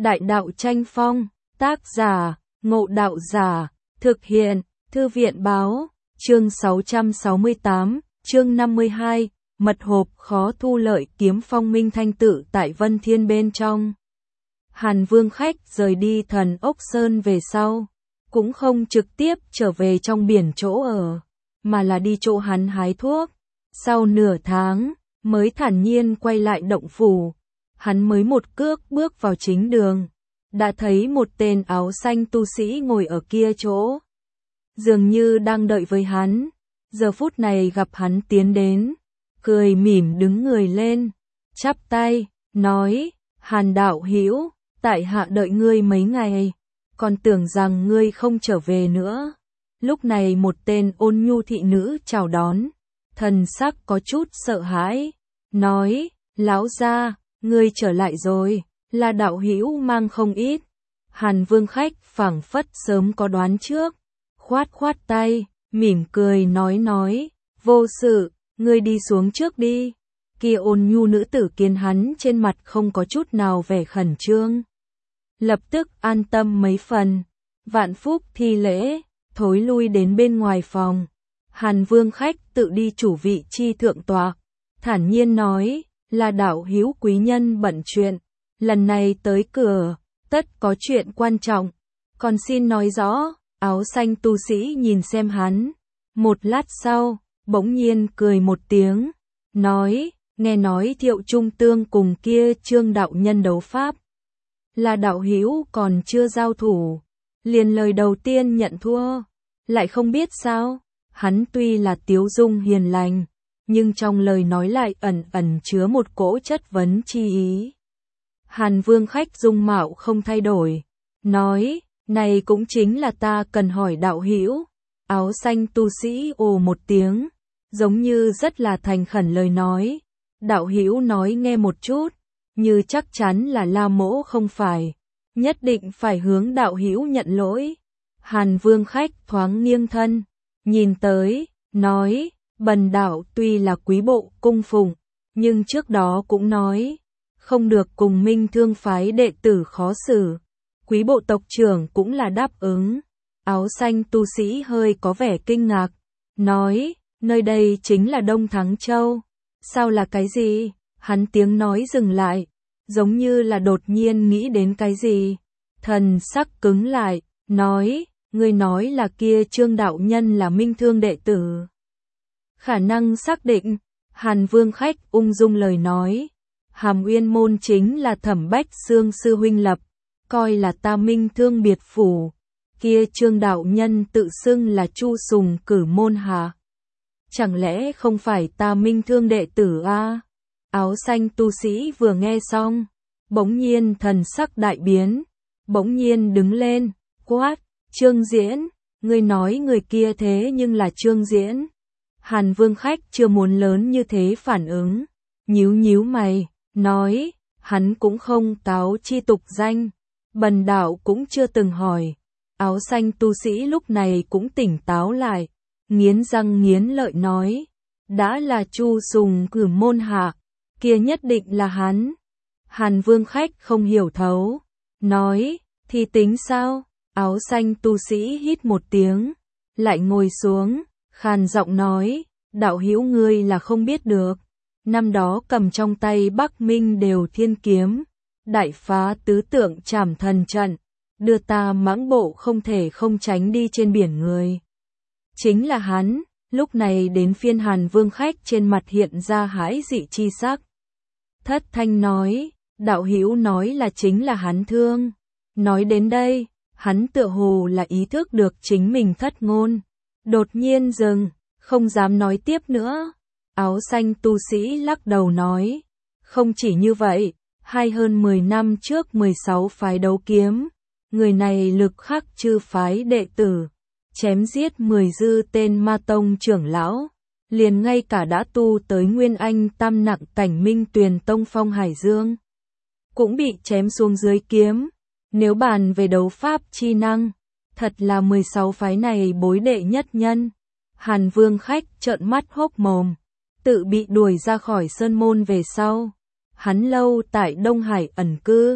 Đại đạo tranh phong, tác giả, Ngộ Đạo Giả, thực hiện, Thư viện báo, chương 668, chương 52, mật hộp khó thu lợi kiếm phong minh thanh tự tại Vân Thiên bên trong. Hàn Vương khách rời đi Thần Ốc Sơn về sau, cũng không trực tiếp trở về trong biển chỗ ở, mà là đi chỗ hắn hái thuốc. Sau nửa tháng, mới thản nhiên quay lại động phủ, hắn mới một cước bước vào chính đường, đã thấy một tên áo xanh tu sĩ ngồi ở kia chỗ. Dường như đang đợi với hắn, giờ phút này gặp hắn tiến đến, cười mỉm đứng người lên, chắp tay, nói, Hàn đạo hữu, tại hạ đợi ngươi mấy ngày, còn tưởng rằng ngươi không trở về nữa. Lúc này một tên ôn nhu thị nữ chào đón, thần sắc có chút sợ hãi, nói, lão gia, ngươi trở lại rồi, là đạo hữu mang không ít. Hàn Vương khách phảng phất sớm có đoán trước, khoát khoát tay, mỉm cười nói, vô sự, ngươi đi xuống trước đi. Kia ôn nhu nữ tử kiến hắn trên mặt không có chút nào vẻ khẩn trương, lập tức an tâm mấy phần, vạn phúc thi lễ, thối lui đến bên ngoài phòng. Hàn Vương khách tự đi chủ vị chi thượng tọa, thản nhiên nói, là đạo hữu quý nhân bận chuyện, lần này tới cửa, tất có chuyện quan trọng, còn xin nói rõ. Áo xanh tu sĩ nhìn xem hắn, một lát sau, bỗng nhiên cười một tiếng, nói, nghe nói Thiệu Trung Tương cùng kia Trương đạo nhân đấu pháp, là đạo hữu còn chưa giao thủ, liền lời đầu tiên nhận thua, lại không biết sao. Hắn tuy là tiếu dung hiền lành, nhưng trong lời nói lại ẩn ẩn chứa một cỗ chất vấn chi ý. Hàn Vương khách dung mạo không thay đổi, nói, này cũng chính là ta cần hỏi đạo hữu. Áo xanh tu sĩ ồ một tiếng, giống như rất là thành khẩn lời nói, đạo hữu nói nghe một chút, như chắc chắn là La Mỗ không phải, nhất định phải hướng đạo hữu nhận lỗi. Hàn Vương khách thoáng nghiêng thân, nhìn tới, nói, bần đạo tuy là quý bộ cung phụng, nhưng trước đó cũng nói, không được cùng Minh Thương phái đệ tử khó xử. Quý bộ tộc trưởng cũng là đáp ứng. Áo xanh tu sĩ hơi có vẻ kinh ngạc, nói, nơi đây chính là Đông Thắng Châu. Sao là cái gì? Hắn tiếng nói dừng lại, giống như là đột nhiên nghĩ đến cái gì. Thần sắc cứng lại, nói, ngươi nói là kia Trương đạo nhân là Minh Thương đệ tử. Khả năng xác định. Hàn Vương khách ung dung lời nói, Hàm Uyên môn chính là Thẩm Bách Xương sư huynh lập, coi là ta Minh Thương biệt phủ, kia Trương đạo nhân tự xưng là Chu Sùng cử môn hạ. Chẳng lẽ không phải ta Minh Thương đệ tử a? Áo xanh tu sĩ vừa nghe xong, bỗng nhiên thần sắc đại biến, bỗng nhiên đứng lên, quát, Trương Diễn, ngươi nói người kia thế nhưng là Trương Diễn. Hàn Vương khách chưa muốn lớn như thế phản ứng, nhíu mày, nói, hắn cũng không cáo chi tục danh, bần đạo cũng chưa từng hỏi. Áo xanh tu sĩ lúc này cũng tỉnh táo lại, nghiến răng nghiến lợi nói, đã là Chu Sùng cử môn hạ, kia nhất định là hắn. Hàn Vương khách không hiểu thấu, nói, thì tính sao? Áo xanh tu sĩ hít một tiếng, lại ngồi xuống, khàn giọng nói, đạo hữu ngươi là không biết được, năm đó cầm trong tay Bắc Minh đều thiên kiếm, đại phá tứ tượng trảm thần trận, đưa ta mãng bộ không thể không tránh đi trên biển người. Chính là hắn. Lúc này đến phiên Hàn Vương khách trên mặt hiện ra hãi dị chi sắc. Thất thanh nói, đạo hữu nói là chính là hắn thương. Nói đến đây, hắn tựa hồ là ý thức được chính mình thất ngôn, đột nhiên dừng, không dám nói tiếp nữa. Áo xanh tu sĩ lắc đầu nói, không chỉ như vậy, hơn 10 năm trước 16 phái đấu kiếm, người này lực khắc chư phái đệ tử, chém giết 10 dư tên ma tông trưởng lão, liền ngay cả đã tu tới Nguyên Anh tam nặng cảnh Minh Tuyền tông phong Hải Dương, cũng bị chém xuống dưới kiếm. Nếu bàn về đấu pháp chi năng, thật là 16 phái này bối đệ nhất nhân. Hàn Vương khách trợn mắt hốc mồm, tự bị đuổi ra khỏi sơn môn về sau, hắn lâu tại Đông Hải ẩn cư,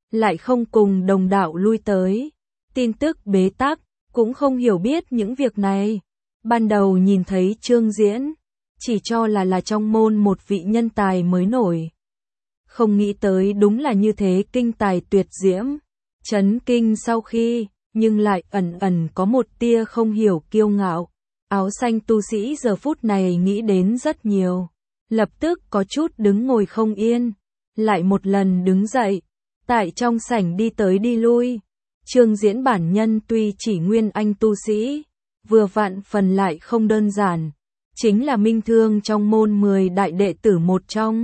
lại không cùng đồng đạo lui tới. Tin tức bế tắc, cũng không hiểu biết những việc này. Ban đầu nhìn thấy Trương Diễn, chỉ cho là trong môn một vị nhân tài mới nổi. Không nghĩ tới đúng là như thế, kinh tài tuyệt diễm. Chấn kinh sau khi, nhưng lại ẩn ẩn có một tia không hiểu kiêu ngạo. Áo xanh tu sĩ giờ phút này nghĩ đến rất nhiều. Lập tức có chút đứng ngồi không yên. Lại một lần đứng dậy. Tại trong sảnh đi tới đi lui. Trương Diễn bản nhân tuy chỉ nguyên anh tu sĩ, vừa vạn phần lại không đơn giản. Chính là minh thương trong môn 10 đại đệ tử một trong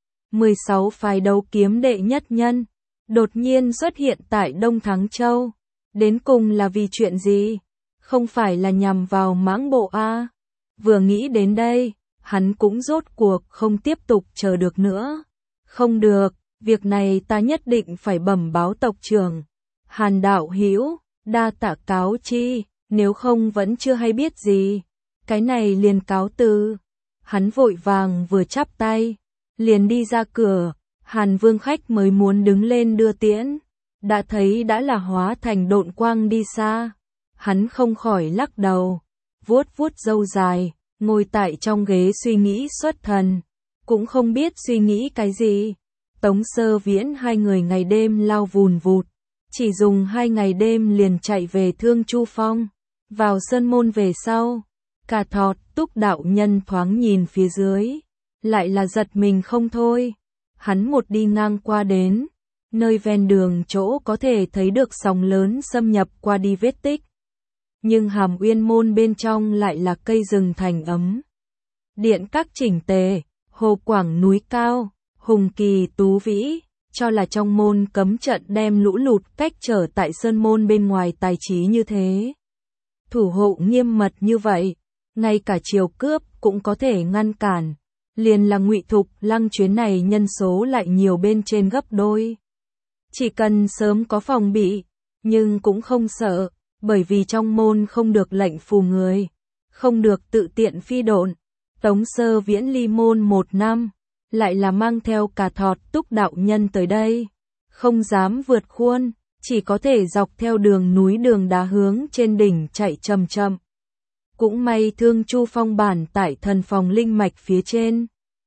16 phái đấu kiếm đệ nhất nhân. Đột nhiên xuất hiện tại Đông Thắng Châu. Đến cùng là vì chuyện gì? Không phải là nhằm vào Mãng Bộ a? Vừa nghĩ đến đây, hắn cũng rốt cuộc không tiếp tục chờ được nữa. Không được, việc này ta nhất định phải bẩm báo tộc trưởng. Hàn đạo hữu, đa tạ cáo chi, nếu không vẫn chưa hay biết gì. Cái này liền cáo từ. Hắn vội vàng vừa chắp tay, liền đi ra cửa. Hàn Vương khách mới muốn đứng lên đưa tiễn, đã thấy đã là hóa thành độn quang đi xa. Hắn không khỏi lắc đầu, vuốt vuốt râu dài, ngồi tại trong ghế suy nghĩ xuất thần, cũng không biết suy nghĩ cái gì. Tống Sơ Viễn hai người ngày đêm lao vùn vụt, chỉ dùng 2 ngày đêm liền chạy về Thương Chu Phong. Vào sơn môn về sau, Cả Thọt Túc đạo nhân thoáng nhìn phía dưới, lại là giật mình không thôi. Hắn một đi ngang qua đến, nơi ven đường chỗ có thể thấy được sóng lớn xâm nhập qua đi vết tích. Nhưng Hàm Uyên môn bên trong lại là cây rừng thành ấm. Điện các chỉnh tề, hồ quảng núi cao, hùng kỳ tú vĩ, cho là trong môn cấm trận đem lũ lụt cách trở tại sơn môn bên ngoài tài trí như thế. Thủ hộ nghiêm mật như vậy, ngay cả triều cướp cũng có thể ngăn cản. Liền là Ngụy Thục Lăng chuyến này nhân số lại nhiều bên trên gấp đôi. Chỉ cần sớm có phòng bị, nhưng cũng không sợ, bởi vì trong môn không được lệnh phù người, không được tự tiện phi độn. Tống Sơ Viễn ly môn 1 năm, lại là mang theo Cả Thọt Túc đạo nhân tới đây, không dám vượt khuôn, chỉ có thể dọc theo đường núi đường đá hướng trên đỉnh chạy chậm chậm. Cũng may Thương Chu Phong bản tại thần phòng linh mạch phía trên.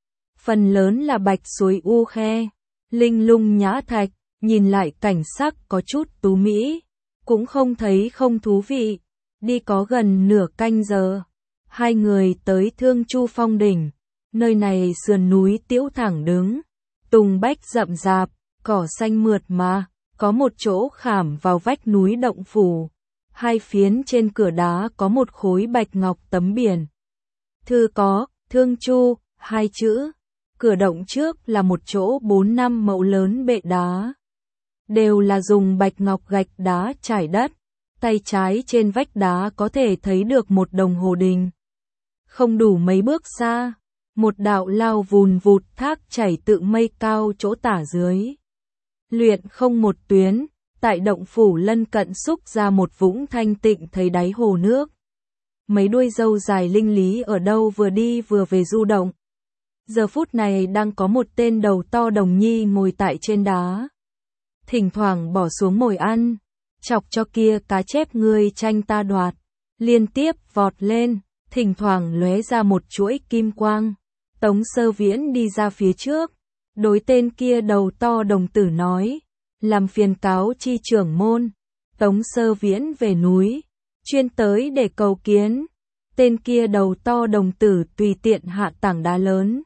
Phần lớn là bạch suối u khe, linh lung nhã thạch, nhìn lại cảnh sắc có chút tú mỹ, cũng không thấy không thú vị. Đi có gần nửa canh giờ, hai người tới Thương Chu Phong đỉnh. Nơi này sườn núi tiễu thẳng đứng, tùng bách rậm rạp, cỏ xanh mượt mà, có một chỗ khảm vào vách núi động phủ. Hai phiến trên cửa đá có một khối bạch ngọc tấm biển. Thư có, Thương Chu, 2 chữ. Cửa động trước là một chỗ 4-5 mẫu lớn bệ đá. Đều là dùng bạch ngọc gạch đá trải đất. Tay trái trên vách đá có thể thấy được một đồng hồ đình. Không đủ mấy bước xa, một đạo lao vùn vụt thác chảy tự mây cao chỗ tả dưới. Luyện không một tuyến, tại động phủ lân cận xúc ra một vũng thanh tịnh thấy đáy hồ nước. Mấy đuôi râu dài linh lý ở đâu vừa đi vừa về du động. Giờ phút này đang có một tên đầu to đồng nhi ngồi tại trên đá. Thỉnh thoảng bỏ xuống mồi ăn, chọc cho kia cá chép ngươi tranh ta đoạt. Liên tiếp vọt lên, thỉnh thoảng lóe ra một chuỗi kim quang. Tống Sơ Viễn đi ra phía trước, đối tên kia đầu to đồng tử nói, làm phiền cáo chi trưởng môn. Tống Sơ Viễn về núi, chuyên tới để cầu kiến. Tên kia đầu to đồng tử tùy tiện hạ tảng đá lớn.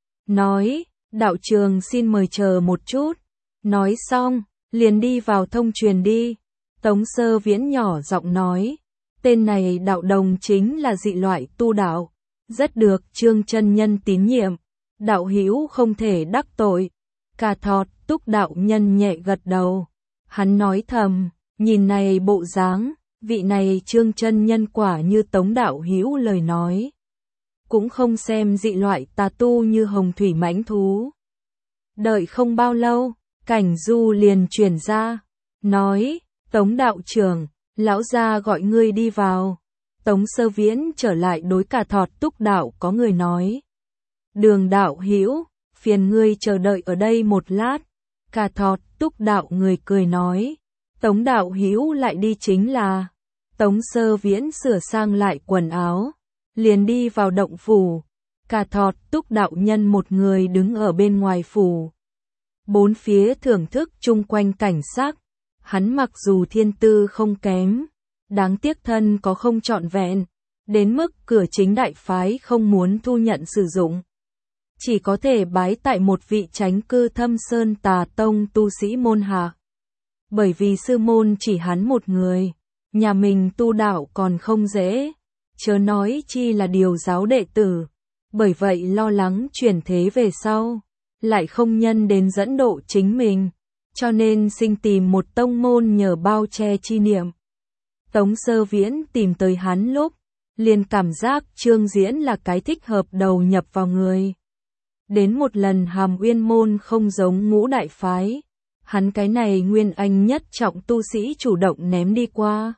Nói, đạo trường xin mời chờ một chút. Nói xong, liền đi vào thông truyền đi. Tống Sơ Viễn nhỏ giọng nói, tên này đạo đồng chính là dị loại tu đạo, rất được Trương chân nhân tín nhiệm, đạo hữu không thể đắc tội. Cả Thọt Túc đạo nhân nhẹ gật đầu, hắn nói thầm, nhìn này bộ dáng, vị này Trương chân nhân quả như Tống đạo hữu lời nói, cũng không xem dị loại tà tu như hồng thủy mãnh thú. Đợi không bao lâu, Cảnh Du liền truyền ra, nói, Tống đạo trưởng, lão gia gọi ngươi đi vào. Tống Sơ Viễn trở lại đối Cả Thọt Túc đạo có người nói, Đường đạo hữu, phiền ngươi chờ đợi ở đây một lát. Cả Thọt Túc đạo người cười nói, Tống đạo hữu lại đi chính là. Tống Sơ Viễn sửa sang lại quần áo, liền đi vào động phủ. Cả Thọt Túc đạo nhân một người đứng ở bên ngoài phủ. Bốn phía thưởng thức chung quanh cảnh sắc. Hắn mặc dù thiên tư không kém, đáng tiếc thân có không trọn vẹn, đến mức cửa chính đại phái không muốn thu nhận sử dụng. Chỉ có thể bái tại một vị chánh cư Thâm Sơn Tà Tông tu sĩ môn hạ. Bởi vì sư môn chỉ hắn một người, nhà mình tu đạo còn không dễ, chớ nói chi là điều giáo đệ tử. Bởi vậy lo lắng chuyển thế về sau, lại không nhân đến dẫn độ chính mình, cho nên sinh tìm một tông môn nhờ bao che chi niệm. Tống Sơ Viễn tìm tới hắn lúc, liền cảm giác Trương Diễn là cái thích hợp đầu nhập vào người. Đến một lần Hàm Uyên môn không giống Ngũ đại phái, hắn cái này nguyên anh nhất trọng tu sĩ chủ động ném đi qua.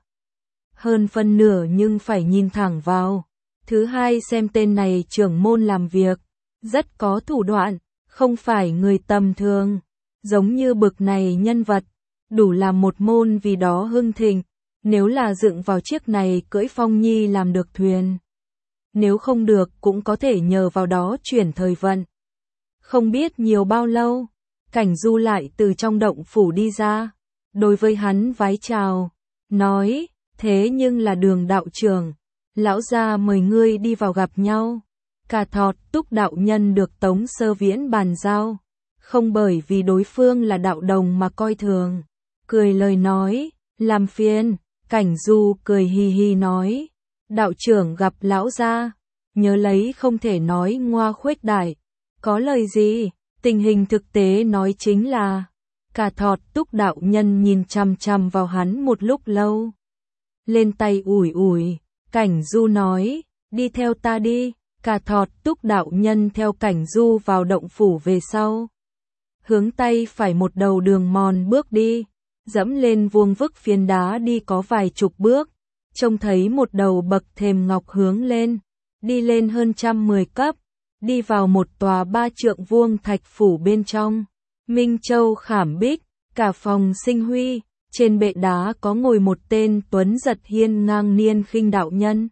Hơn phân nửa nhưng phải nhìn thẳng vào. Thứ hai, xem tên này trưởng môn làm việc, rất có thủ đoạn, không phải người tầm thường. Giống như bực này nhân vật, đủ làm một môn vì đó hưng thịnh. Nếu là dựng vào chiếc này cưỡi phong nhi làm được thuyền. Nếu không được cũng có thể nhờ vào đó chuyển thời vận. Không biết nhiều bao lâu, Cảnh Du lại từ trong động phủ đi ra. Đối với hắn vái chào, nói, thế nhưng là Đường đạo trưởng, lão gia mời ngươi đi vào gặp nhau. Cả Thọt Túc đạo nhân được Tống Sơ Viễn bàn giao, không bởi vì đối phương là đạo đồng mà coi thường. Cười lời nói, làm phiền. Cảnh Du cười hi hi nói, đạo trưởng gặp lão gia, nhớ lấy không thể nói ngoa khuếch đại. Có lời gì? Tình hình thực tế nói chính là. Cả Thọt Túc đạo nhân nhìn chằm chằm vào hắn một lúc lâu, lên tay ủi ủi. Cảnh Du nói, đi theo ta đi. Cả Thọt Túc đạo nhân theo Cảnh Du vào động phủ về sau, hướng tay phải một đầu đường mòn bước đi, dẫm lên vuông vức phiến đá đi có vài chục bước, trông thấy một đầu bậc thềm ngọc hướng lên, đi lên hơn 110 cấp, đi vào một tòa 3 trượng vuông thạch phủ bên trong. Minh Châu khảm bích, cả phòng sinh huy, trên bệ đá có ngồi một tên tuấn giật hiên ngang niên khinh đạo nhân.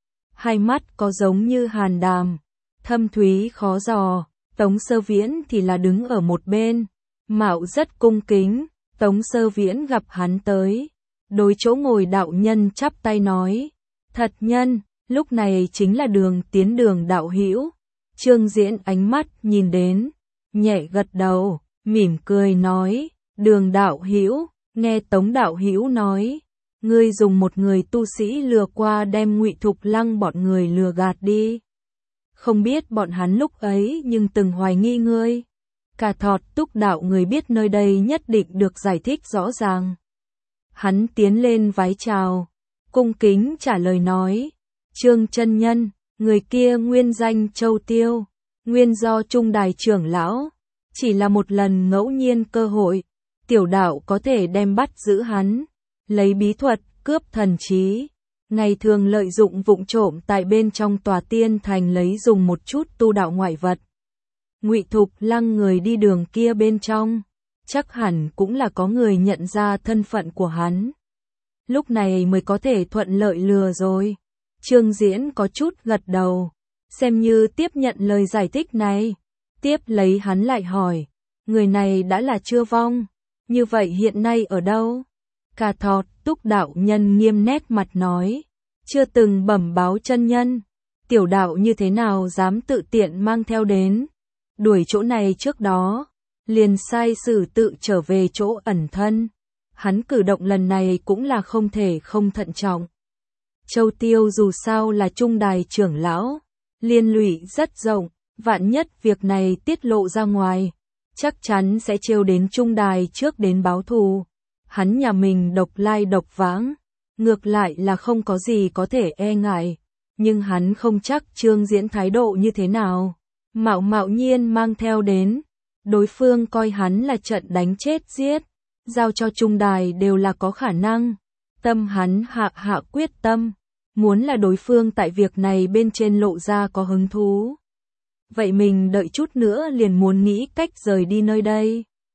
Hai mắt có giống như hàn đàm, thâm thúy khó dò. Tống Sơ Viễn thì là đứng ở một bên, mạo rất cung kính. Tống Sơ Viễn gặp hắn tới, đối chỗ ngồi đạo nhân chắp tay nói, thật nhân, lúc này chính là Đường tiến Đường đạo hữu. Trương Diễn ánh mắt nhìn đến, nhẹ gật đầu, mỉm cười nói, Đường đạo hữu. Nghe Tống đạo hữu nói, ngươi dùng một người tu sĩ lừa qua đem Ngụy Thục Lăng bọn người lừa gạt đi. Không biết bọn hắn lúc ấy nhưng từng hoài nghi ngươi. Cả Thọt Túc đạo người biết nơi đây nhất định được giải thích rõ ràng. Hắn tiến lên vái chào, cung kính trả lời nói, Trương chân nhân, người kia nguyên danh Châu Tiêu, nguyên do Trung đài trưởng lão, chỉ là một lần ngẫu nhiên cơ hội, tiểu đạo có thể đem bắt giữ hắn, lấy bí thuật cướp thần trí. Ngày thường lợi dụng vụng trộm tại bên trong tòa tiên thành lấy dùng một chút tu đạo ngoại vật. Ngụy Thục Lăng người đi đường kia bên trong, chắc hẳn cũng là có người nhận ra thân phận của hắn. Lúc này mới có thể thuận lợi lừa rồi. Trương Diễn có chút gật đầu, xem như tiếp nhận lời giải thích này. Tiếp lấy hắn lại hỏi, người này đã là chưa vong, như vậy hiện nay ở đâu? Cả Thọt Túc đạo nhân nghiêm nét mặt nói, chưa từng bẩm báo chân nhân, tiểu đạo như thế nào dám tự tiện mang theo đến. Đuổi chỗ này trước đó, liền sai sử tự trở về chỗ ẩn thân. Hắn cử động lần này cũng là không thể không thận trọng. Châu Tiêu dù sao là Trung đài trưởng lão, liên lụy rất rộng, vạn nhất việc này tiết lộ ra ngoài, chắc chắn sẽ trêu đến Trung đài trước đến báo thù. Hắn nhà mình độc lai độc vãng, ngược lại là không có gì có thể e ngại, nhưng hắn không chắc Trương Diễn thái độ như thế nào. Mạo mạo nhiên mang theo đến, đối phương coi hắn là trận đánh chết giết, giao cho Trung đài đều là có khả năng. Tâm hắn hạ quyết tâm, muốn là đối phương tại việc này bên trên lộ ra có hứng thú. Vậy mình đợi chút nữa liền muốn nghĩ cách rời đi nơi đây.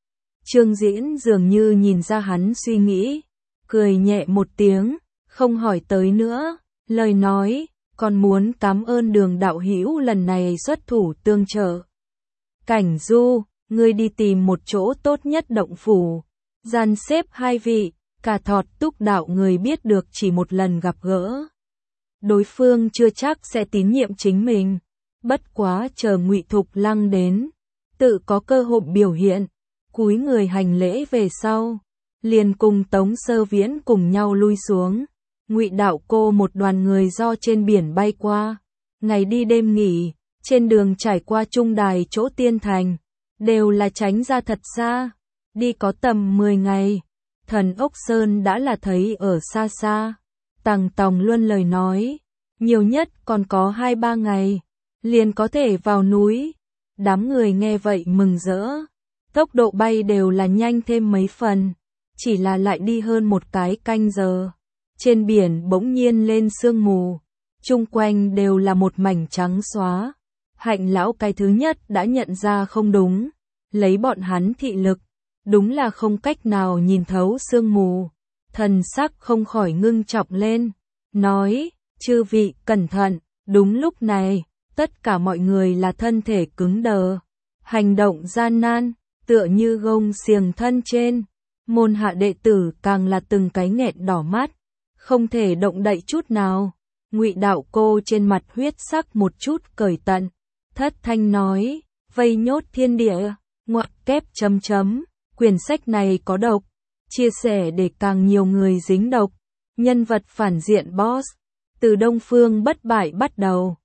Trương Diễn dường như nhìn ra hắn suy nghĩ, cười nhẹ một tiếng, không hỏi tới nữa, lời nói, còn muốn cảm ơn Đường đạo hữu lần này xuất thủ tương trợ. Cảnh Du, ngươi đi tìm một chỗ tốt nhất động phủ, dàn xếp hai vị, cả Thọt Túc đạo người biết được chỉ một lần gặp gỡ. Đối phương chưa chắc sẽ tín nhiệm chính mình, bất quá chờ Ngụy Thục Lăng đến, tự có cơ hội biểu hiện, cúi người hành lễ về sau, liền cùng Tống Sơ Viễn cùng nhau lui xuống. Ngụy Đạo Cô một đoàn người do trên biển bay qua, ngày đi đêm nghỉ, trên đường trải qua Trung Đài chỗ Tiên Thành, đều là tránh ra thật xa, đi có tầm 10 ngày, Thần Ốc Sơn đã là thấy ở xa xa. Tằng Tòng Luân lời nói, nhiều nhất còn có 2-3 ngày, liền có thể vào núi. Đám người nghe vậy mừng rỡ, tốc độ bay đều là nhanh thêm mấy phần, chỉ là lại đi hơn một cái canh giờ. Trên biển bỗng nhiên lên sương mù, chung quanh đều là một mảnh trắng xóa. Hạnh lão cái thứ nhất đã nhận ra không đúng, lấy bọn hắn thị lực, đúng là không cách nào nhìn thấu sương mù. Thần sắc không khỏi ngưng trọng lên, nói, chư vị cẩn thận. Đúng lúc này, tất cả mọi người là thân thể cứng đờ, hành động gian nan, tựa như gông xiềng thân trên. Môn hạ đệ tử càng là từng cái nghẹn đỏ mắt, không thể động đậy chút nào. Ngụy Đạo Cô trên mặt huyết sắc một chút cởi tận, thất thanh nói, vây nhốt thiên địa, ngoặc kép chấm chấm, quyển sách này có độc, chia sẻ để càng nhiều người dính độc. Nhân vật phản diện boss, từ Đông Phương Bất Bại bắt đầu,